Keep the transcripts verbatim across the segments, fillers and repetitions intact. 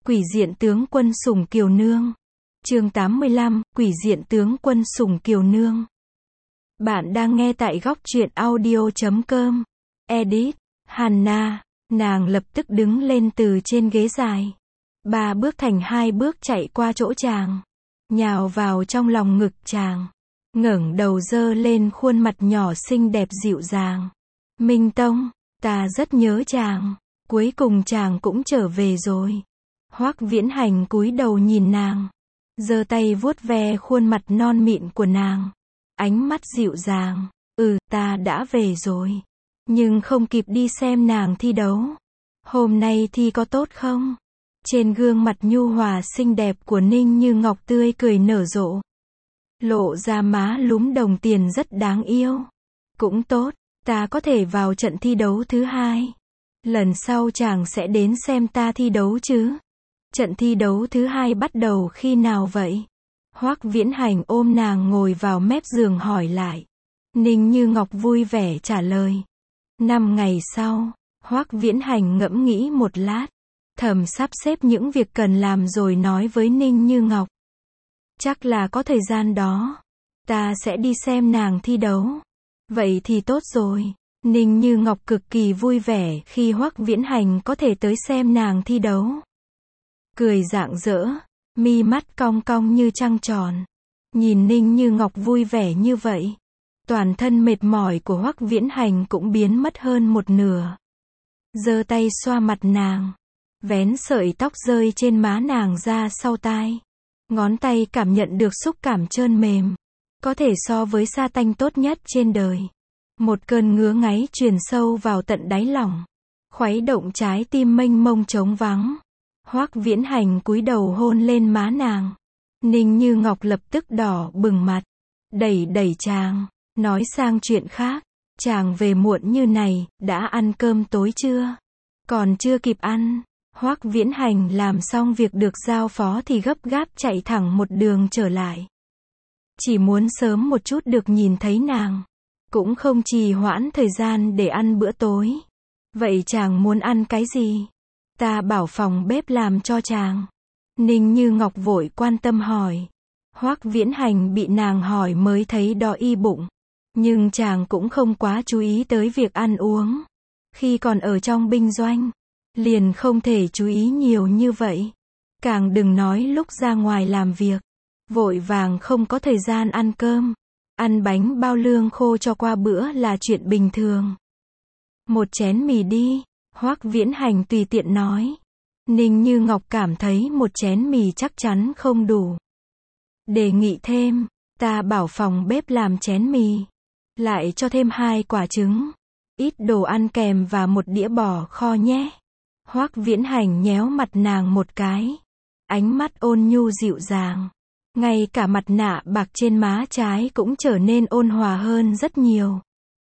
Quỷ diện tướng quân sủng Kiều Nương. Chương tám mươi lăm, Quỷ diện tướng quân sủng Kiều Nương. Bạn đang nghe tại góc truyện audio chấm com. Edit, Hannah. Nàng lập tức đứng lên từ trên ghế dài. Ba bước thành hai bước chạy qua chỗ chàng. Nhào vào trong lòng ngực chàng. Ngẩng đầu dơ lên khuôn mặt nhỏ xinh đẹp dịu dàng. Minh Tông, ta rất nhớ chàng. Cuối cùng chàng cũng trở về rồi. Hoắc Viễn Hành cúi đầu nhìn nàng. Giơ tay vuốt ve khuôn mặt non mịn của nàng. Ánh mắt dịu dàng. Ừ, ta đã về rồi. Nhưng không kịp đi xem nàng thi đấu. Hôm nay thi có tốt không? Trên gương mặt nhu hòa xinh đẹp của Ninh Như Ngọc tươi cười nở rộ. Lộ ra má lúm đồng tiền rất đáng yêu. Cũng tốt, ta có thể vào trận thi đấu thứ hai. Lần sau chàng sẽ đến xem ta thi đấu chứ? Trận thi đấu thứ hai bắt đầu khi nào vậy? Hoắc Viễn Hành ôm nàng ngồi vào mép giường hỏi lại. Ninh Như Ngọc vui vẻ trả lời. Năm ngày sau, Hoắc Viễn Hành ngẫm nghĩ một lát. Thầm sắp xếp những việc cần làm rồi nói với Ninh Như Ngọc. Chắc là có thời gian đó. Ta sẽ đi xem nàng thi đấu. Vậy thì tốt rồi. Ninh Như Ngọc cực kỳ vui vẻ khi Hoắc Viễn Hành có thể tới xem nàng thi đấu. Cười rạng rỡ, mi mắt cong cong như trăng tròn. Nhìn Ninh Như Ngọc vui vẻ như vậy, toàn thân mệt mỏi của Hoắc Viễn Hành cũng biến mất hơn một nửa. Giơ tay xoa mặt nàng, vén sợi tóc rơi trên má nàng ra sau tai. Ngón tay cảm nhận được xúc cảm trơn mềm, có thể so với sa tanh tốt nhất trên đời. Một cơn ngứa ngáy truyền sâu vào tận đáy lòng, khuấy động trái tim mênh mông trống vắng. Hoắc Viễn Hành cúi đầu hôn lên má nàng. Ninh Như Ngọc lập tức đỏ bừng mặt, đẩy đẩy chàng, nói sang chuyện khác. Chàng về muộn như này, đã ăn cơm tối chưa? Còn chưa kịp ăn. Hoắc Viễn Hành làm xong việc được giao phó thì gấp gáp chạy thẳng một đường trở lại. Chỉ muốn sớm một chút được nhìn thấy nàng, cũng không trì hoãn thời gian để ăn bữa tối. Vậy chàng muốn ăn cái gì? Ta bảo phòng bếp làm cho chàng. Ninh Như Ngọc vội quan tâm hỏi. Hoắc Viễn Hành bị nàng hỏi mới thấy đỏ y bụng. Nhưng chàng cũng không quá chú ý tới việc ăn uống. Khi còn ở trong binh doanh, liền không thể chú ý nhiều như vậy. Càng đừng nói lúc ra ngoài làm việc. Vội vàng không có thời gian ăn cơm. Ăn bánh bao lương khô cho qua bữa là chuyện bình thường. Một chén mì đi. Hoắc Viễn Hành tùy tiện nói. Ninh Như Ngọc cảm thấy một chén mì chắc chắn không đủ. Đề nghị thêm, ta bảo phòng bếp làm chén mì. Lại cho thêm hai quả trứng, ít đồ ăn kèm và một đĩa bò kho nhé. Hoắc Viễn Hành nhéo mặt nàng một cái. Ánh mắt ôn nhu dịu dàng. Ngay cả mặt nạ bạc trên má trái cũng trở nên ôn hòa hơn rất nhiều.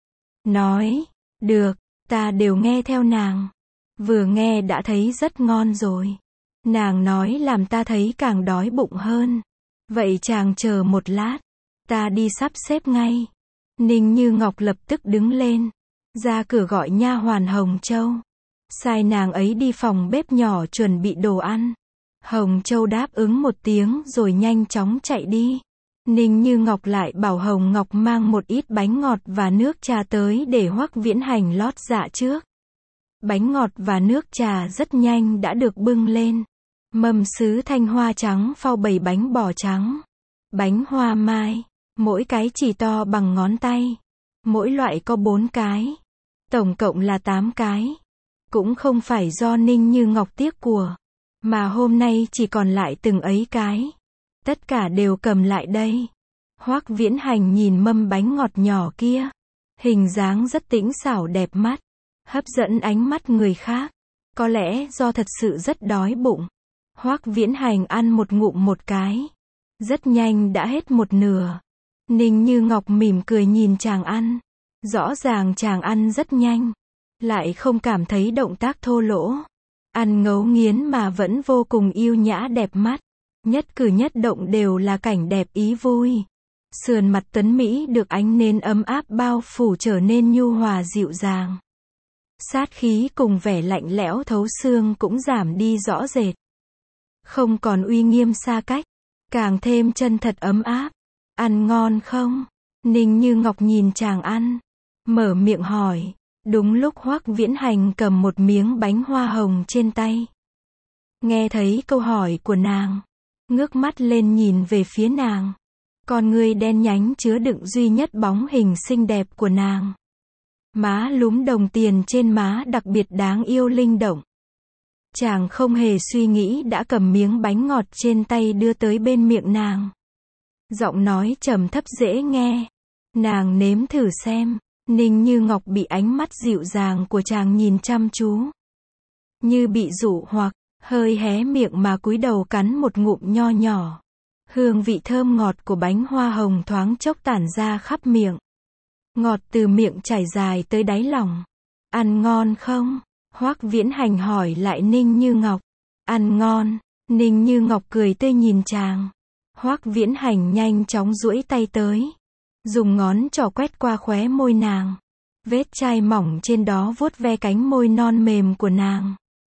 Nói, được. Ta đều nghe theo nàng. Vừa nghe đã thấy rất ngon rồi. Nàng nói làm ta thấy càng đói bụng hơn. Vậy chàng chờ một lát. Ta đi sắp xếp ngay. Ninh Như Ngọc lập tức đứng lên. Ra cửa gọi nha hoàn Hồng Châu. Sai nàng ấy đi phòng bếp nhỏ chuẩn bị đồ ăn. Hồng Châu đáp ứng một tiếng rồi nhanh chóng chạy đi. Ninh Như Ngọc lại bảo Hồng Ngọc mang một ít bánh ngọt và nước trà tới để Hoắc Viễn Hành lót dạ trước. Bánh ngọt và nước trà rất nhanh đã được bưng lên. Mâm sứ thanh hoa trắng phao bảy bánh bò trắng. Bánh hoa mai, mỗi cái chỉ to bằng ngón tay. Mỗi loại có bốn cái. Tổng cộng là tám cái. Cũng không phải do Ninh Như Ngọc tiếc của, mà hôm nay chỉ còn lại từng ấy cái. Tất cả đều cầm lại đây. Hoắc Viễn Hành nhìn mâm bánh ngọt nhỏ kia. Hình dáng rất tĩnh xảo đẹp mắt. Hấp dẫn ánh mắt người khác. Có lẽ do thật sự rất đói bụng. Hoắc Viễn Hành ăn một ngụm một cái. Rất nhanh đã hết một nửa. Ninh Như Ngọc mỉm cười nhìn chàng ăn. Rõ ràng chàng ăn rất nhanh. Lại không cảm thấy động tác thô lỗ. Ăn ngấu nghiến mà vẫn vô cùng yêu nhã đẹp mắt. Nhất cử nhất động đều là cảnh đẹp ý vui. Sườn mặt tuấn Mỹ được ánh nến ấm áp bao phủ trở nên nhu hòa dịu dàng. Sát khí cùng vẻ lạnh lẽo thấu xương cũng giảm đi rõ rệt. không còn uy nghiêm xa cách, càng thêm chân thật ấm áp. Ăn ngon không? Ninh Như Ngọc nhìn chàng ăn, mở miệng hỏi. Đúng lúc Hoắc Viễn Hành cầm một miếng bánh hoa hồng trên tay. Nghe thấy câu hỏi của nàng, ngước mắt lên nhìn về phía nàng. Con ngươi đen nhánh chứa đựng duy nhất bóng hình xinh đẹp của nàng. Má lúm đồng tiền trên má đặc biệt đáng yêu linh động. Chàng không hề suy nghĩ đã cầm miếng bánh ngọt trên tay đưa tới bên miệng nàng. Giọng nói trầm thấp dễ nghe. Nàng nếm thử xem. Ninh Như Ngọc bị ánh mắt dịu dàng của chàng nhìn chăm chú. Như bị dụ hoặc, hơi hé miệng mà cúi đầu cắn một ngụm nho nhỏ. Hương vị thơm ngọt của bánh hoa hồng thoáng chốc tản ra khắp miệng. Ngọt từ miệng chảy dài tới đáy lòng. Ăn ngon không? Hoắc Viễn Hành hỏi lại Ninh Như Ngọc. Ăn ngon. Ninh Như Ngọc cười tươi nhìn chàng. Hoắc Viễn Hành nhanh chóng duỗi tay tới, dùng ngón trỏ quét qua khóe môi nàng. Vết chai mỏng trên đó vuốt ve cánh môi non mềm của nàng,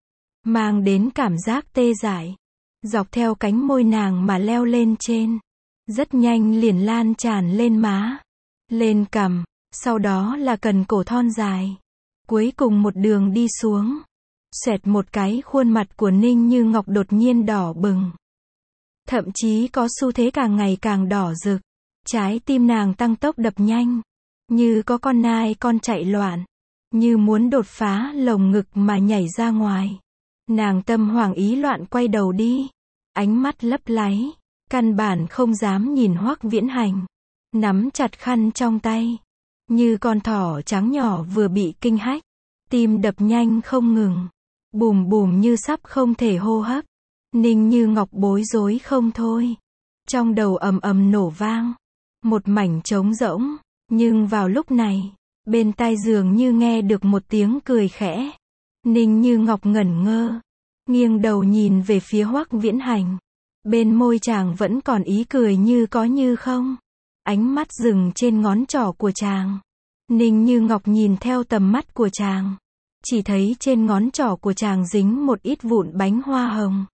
mang đến cảm giác tê dại. Dọc theo cánh môi nàng mà leo lên trên, rất nhanh liền lan tràn lên má, lên cằm, sau đó là cần cổ thon dài, cuối cùng một đường đi xuống. Xoẹt một cái, khuôn mặt của Ninh Như Ngọc đột nhiên đỏ bừng, thậm chí có xu thế càng ngày càng đỏ rực. Trái tim nàng tăng tốc đập nhanh, như có con nai con chạy loạn, như muốn đột phá lồng ngực mà nhảy ra ngoài. Nàng tâm hoảng ý loạn quay đầu đi, ánh mắt lấp láy, căn bản không dám nhìn Hoắc Viễn Hành, nắm chặt khăn trong tay, như con thỏ trắng nhỏ vừa bị kinh hách, tim đập nhanh không ngừng, bùm bùm như sắp không thể hô hấp. Ninh Như Ngọc bối rối không thôi, trong đầu ầm ầm nổ vang, một mảnh trống rỗng, nhưng vào lúc này, bên tai dường như nghe được một tiếng cười khẽ. Ninh Như Ngọc ngẩn ngơ, nghiêng đầu nhìn về phía Hoắc Viễn Hành. Bên môi chàng vẫn còn ý cười như có như không. Ánh mắt dừng trên ngón trỏ của chàng. Ninh Như Ngọc nhìn theo tầm mắt của chàng, chỉ thấy trên ngón trỏ của chàng dính một ít vụn bánh hoa hồng.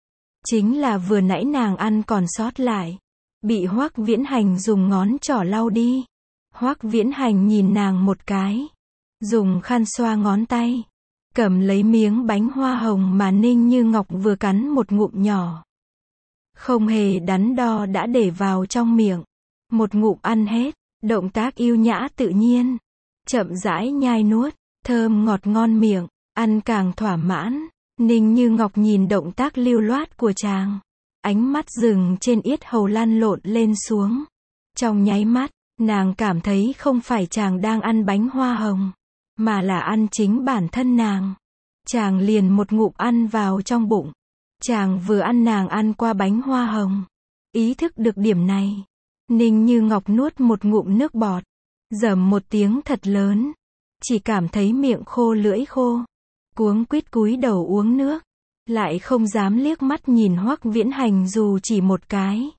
Chính là vừa nãy nàng ăn còn sót lại, bị Hoắc Viễn Hành dùng ngón trỏ lau đi. Hoắc Viễn Hành nhìn nàng một cái, dùng khăn xoa ngón tay, cầm lấy miếng bánh hoa hồng mà Ninh Như Ngọc vừa cắn một ngụm nhỏ. Không hề đắn đo đã để vào trong miệng, một ngụm ăn hết, động tác yêu nhã tự nhiên, chậm rãi nhai nuốt, thơm ngọt ngon miệng, ăn càng thỏa mãn. Ninh Như Ngọc nhìn động tác lưu loát của chàng, ánh mắt dừng trên yết hầu lăn lộn lên xuống. Trong nháy mắt, nàng cảm thấy không phải chàng đang ăn bánh hoa hồng, mà là ăn chính bản thân nàng. Chàng liền một ngụm ăn vào trong bụng. Chàng vừa ăn nàng ăn qua bánh hoa hồng. Ý thức được điểm này, Ninh Như Ngọc nuốt một ngụm nước bọt, rầm một tiếng thật lớn, chỉ cảm thấy miệng khô lưỡi khô, cuống quýt cúi đầu uống nước, lại không dám liếc mắt nhìn Hoắc Viễn Hành dù chỉ một cái.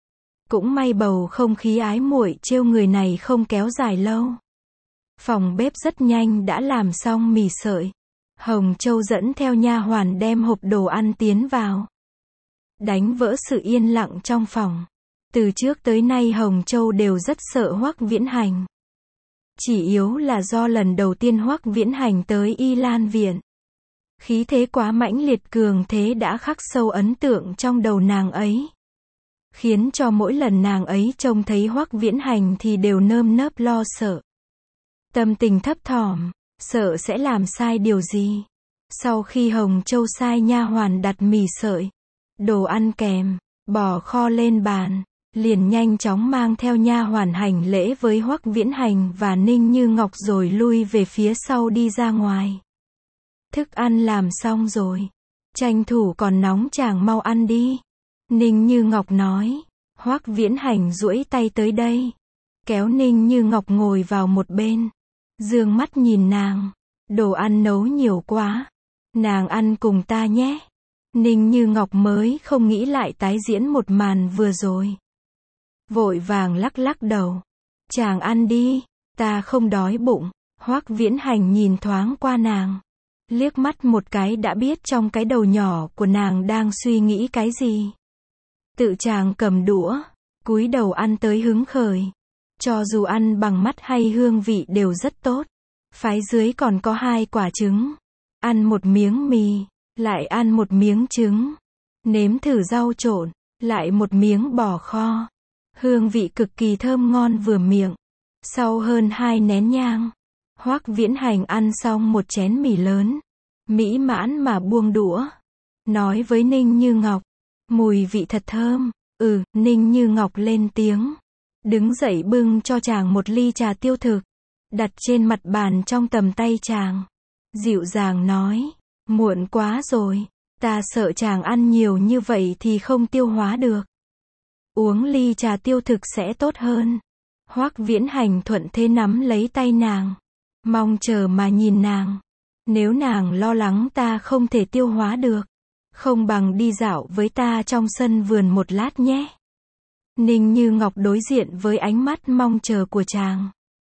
Cũng may bầu không khí ái muội trêu người này không kéo dài lâu. Phòng bếp rất nhanh đã làm xong mì sợi. Hồng Châu dẫn theo nha hoàn đem hộp đồ ăn tiến vào, đánh vỡ sự yên lặng trong phòng. Từ trước tới nay Hồng Châu đều rất sợ Hoắc Viễn Hành. Chỉ yếu là do lần đầu tiên Hoắc Viễn Hành tới Y Lan Viện, khí thế quá mãnh liệt cường thế đã khắc sâu ấn tượng trong đầu nàng ấy, khiến cho mỗi lần nàng ấy trông thấy Hoắc Viễn Hành thì đều nơm nớp lo sợ. Tâm tình thấp thỏm, sợ sẽ làm sai điều gì. Sau khi Hồng Châu sai nha hoàn đặt mì sợi, đồ ăn kèm, bò kho lên bàn, liền nhanh chóng mang theo nha hoàn hành lễ với Hoắc Viễn Hành và Ninh Như Ngọc rồi lui về phía sau đi ra ngoài. Thức ăn làm xong rồi, tranh thủ còn nóng chàng mau ăn đi. Ninh Như Ngọc nói. Hoắc Viễn Hành duỗi tay tới đây, kéo Ninh Như Ngọc ngồi vào một bên, dương mắt nhìn nàng. Đồ ăn nấu nhiều quá, nàng ăn cùng ta nhé. Ninh Như Ngọc mới không nghĩ lại tái diễn một màn vừa rồi, vội vàng lắc lắc đầu. Chàng ăn đi, ta không đói bụng. Hoắc Viễn Hành nhìn thoáng qua nàng, liếc mắt một cái đã biết trong cái đầu nhỏ của nàng đang suy nghĩ cái gì. Tự chàng cầm đũa, cúi đầu ăn tới hứng khởi. Cho dù ăn bằng mắt hay hương vị đều rất tốt. Phái dưới còn có hai quả trứng. Ăn một miếng mì, lại ăn một miếng trứng. Nếm thử rau trộn, lại một miếng bò kho. Hương vị cực kỳ thơm ngon vừa miệng. Sau hơn hai nén nhang, Hoắc Viễn Hành ăn xong một chén mì lớn. Mỹ mãn mà buông đũa. Nói với Ninh Như Ngọc. Mùi vị thật thơm. Ừ, Ninh Như Ngọc lên tiếng. Đứng dậy bưng cho chàng một ly trà tiêu thực. Đặt trên mặt bàn trong tầm tay chàng. Dịu dàng nói. Muộn quá rồi. Ta sợ chàng ăn nhiều như vậy thì không tiêu hóa được. Uống ly trà tiêu thực sẽ tốt hơn. Hoắc Viễn Hành thuận thế nắm lấy tay nàng. Mong chờ mà nhìn nàng. Nếu nàng lo lắng ta không thể tiêu hóa được, không bằng đi dạo với ta trong sân vườn một lát nhé. Ninh Như Ngọc đối diện với ánh mắt mong chờ của chàng.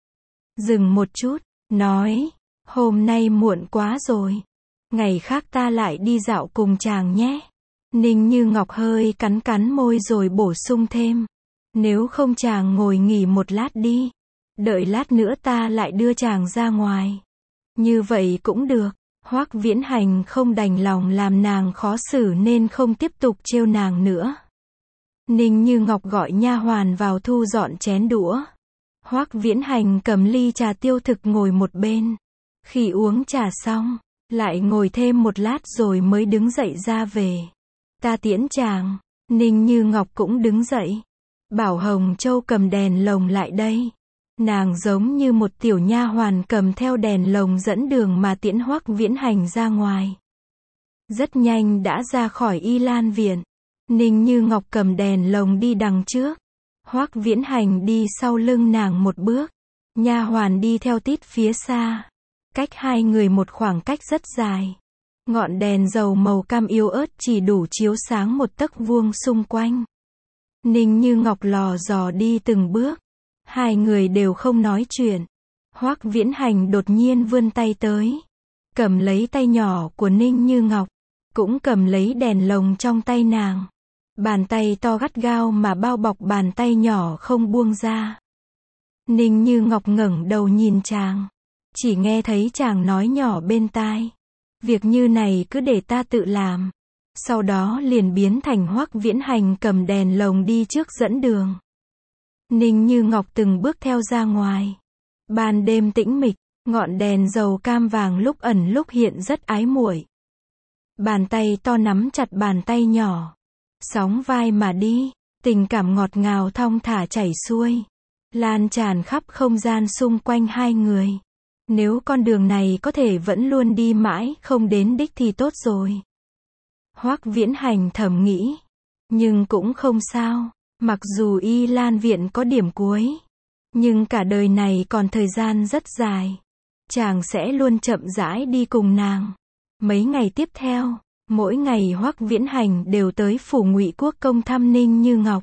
Dừng một chút, nói, hôm nay muộn quá rồi. Ngày khác ta lại đi dạo cùng chàng nhé. Ninh Như Ngọc hơi cắn cắn môi rồi bổ sung thêm. Nếu không chàng ngồi nghỉ một lát đi. Đợi lát nữa ta lại đưa chàng ra ngoài. Như vậy cũng được. Hoắc Viễn Hành không đành lòng làm nàng khó xử nên không tiếp tục trêu nàng nữa. Ninh Như Ngọc gọi nha hoàn vào thu dọn chén đũa. Hoắc Viễn Hành cầm ly trà tiêu thực ngồi một bên. Khi uống trà xong, lại ngồi thêm một lát rồi mới đứng dậy ra về. Ta tiễn chàng. Ninh Như Ngọc cũng đứng dậy. Bảo Hồng Châu cầm đèn lồng lại đây. Nàng giống như một tiểu nha hoàn cầm theo đèn lồng dẫn đường mà tiễn Hoắc Viễn Hành ra ngoài. Rất nhanh đã ra khỏi Y Lan viện. Ninh Như Ngọc cầm đèn lồng đi đằng trước. Hoắc Viễn Hành đi sau lưng nàng một bước. Nha hoàn đi theo tít phía xa. Cách hai người một khoảng cách rất dài. Ngọn đèn dầu màu cam yếu ớt chỉ đủ chiếu sáng một tấc vuông xung quanh. Ninh Như Ngọc lò dò đi từng bước. Hai người đều không nói chuyện. Hoắc Viễn Hành đột nhiên vươn tay tới. Cầm lấy tay nhỏ của Ninh Như Ngọc. Cũng cầm lấy đèn lồng trong tay nàng. Bàn tay to gắt gao mà bao bọc bàn tay nhỏ không buông ra. Ninh Như Ngọc ngẩng đầu nhìn chàng. Chỉ nghe thấy chàng nói nhỏ bên tai. Việc như này cứ để ta tự làm. Sau đó liền biến thành Hoắc Viễn Hành cầm đèn lồng đi trước dẫn đường. Ninh Như Ngọc từng bước theo ra ngoài. Ban đêm tĩnh mịch, ngọn đèn dầu cam vàng lúc ẩn lúc hiện rất ái muội. Bàn tay to nắm chặt bàn tay nhỏ. Sóng vai mà đi, tình cảm ngọt ngào thong thả chảy xuôi. Lan tràn khắp không gian xung quanh hai người. Nếu con đường này có thể vẫn luôn đi mãi không đến đích thì tốt rồi. Hoắc Viễn Hành thầm nghĩ. Nhưng cũng không sao. Mặc dù Y Lan viện có điểm cuối, nhưng cả đời này còn thời gian rất dài. Chàng sẽ luôn chậm rãi đi cùng nàng. Mấy ngày tiếp theo, mỗi ngày Hoắc Viễn Hành đều tới phủ Ngụy Quốc công thăm Ninh Như Ngọc.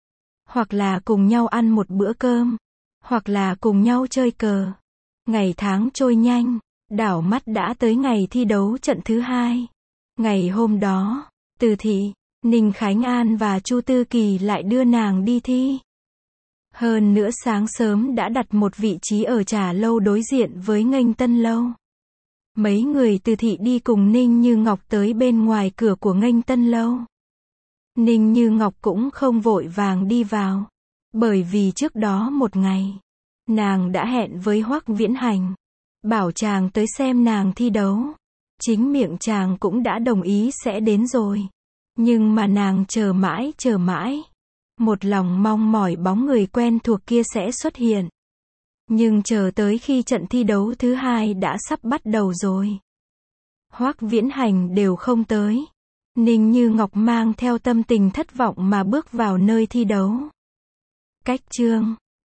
Hoặc là cùng nhau ăn một bữa cơm, hoặc là cùng nhau chơi cờ. Ngày tháng trôi nhanh, đảo mắt đã tới ngày thi đấu trận thứ hai. Ngày hôm đó, Từ Thị, Ninh Khánh An và Chu Tư Kỳ lại đưa nàng đi thi. Hơn nữa sáng sớm đã đặt một vị trí ở trà lâu đối diện với Nghênh Tân Lâu. Mấy người Từ Thị đi cùng Ninh Như Ngọc tới bên ngoài cửa của Nghênh Tân Lâu. Ninh Như Ngọc cũng không vội vàng đi vào. Bởi vì trước đó một ngày, nàng đã hẹn với Hoắc Viễn Hành. Bảo chàng tới xem nàng thi đấu. Chính miệng chàng cũng đã đồng ý sẽ đến rồi. Nhưng mà nàng chờ mãi chờ mãi. Một lòng mong mỏi bóng người quen thuộc kia sẽ xuất hiện. Nhưng chờ tới khi trận thi đấu thứ hai đã sắp bắt đầu rồi. Hoắc Viễn Hành đều không tới. Ninh Như Ngọc mang theo tâm tình thất vọng mà bước vào nơi thi đấu. Cách chương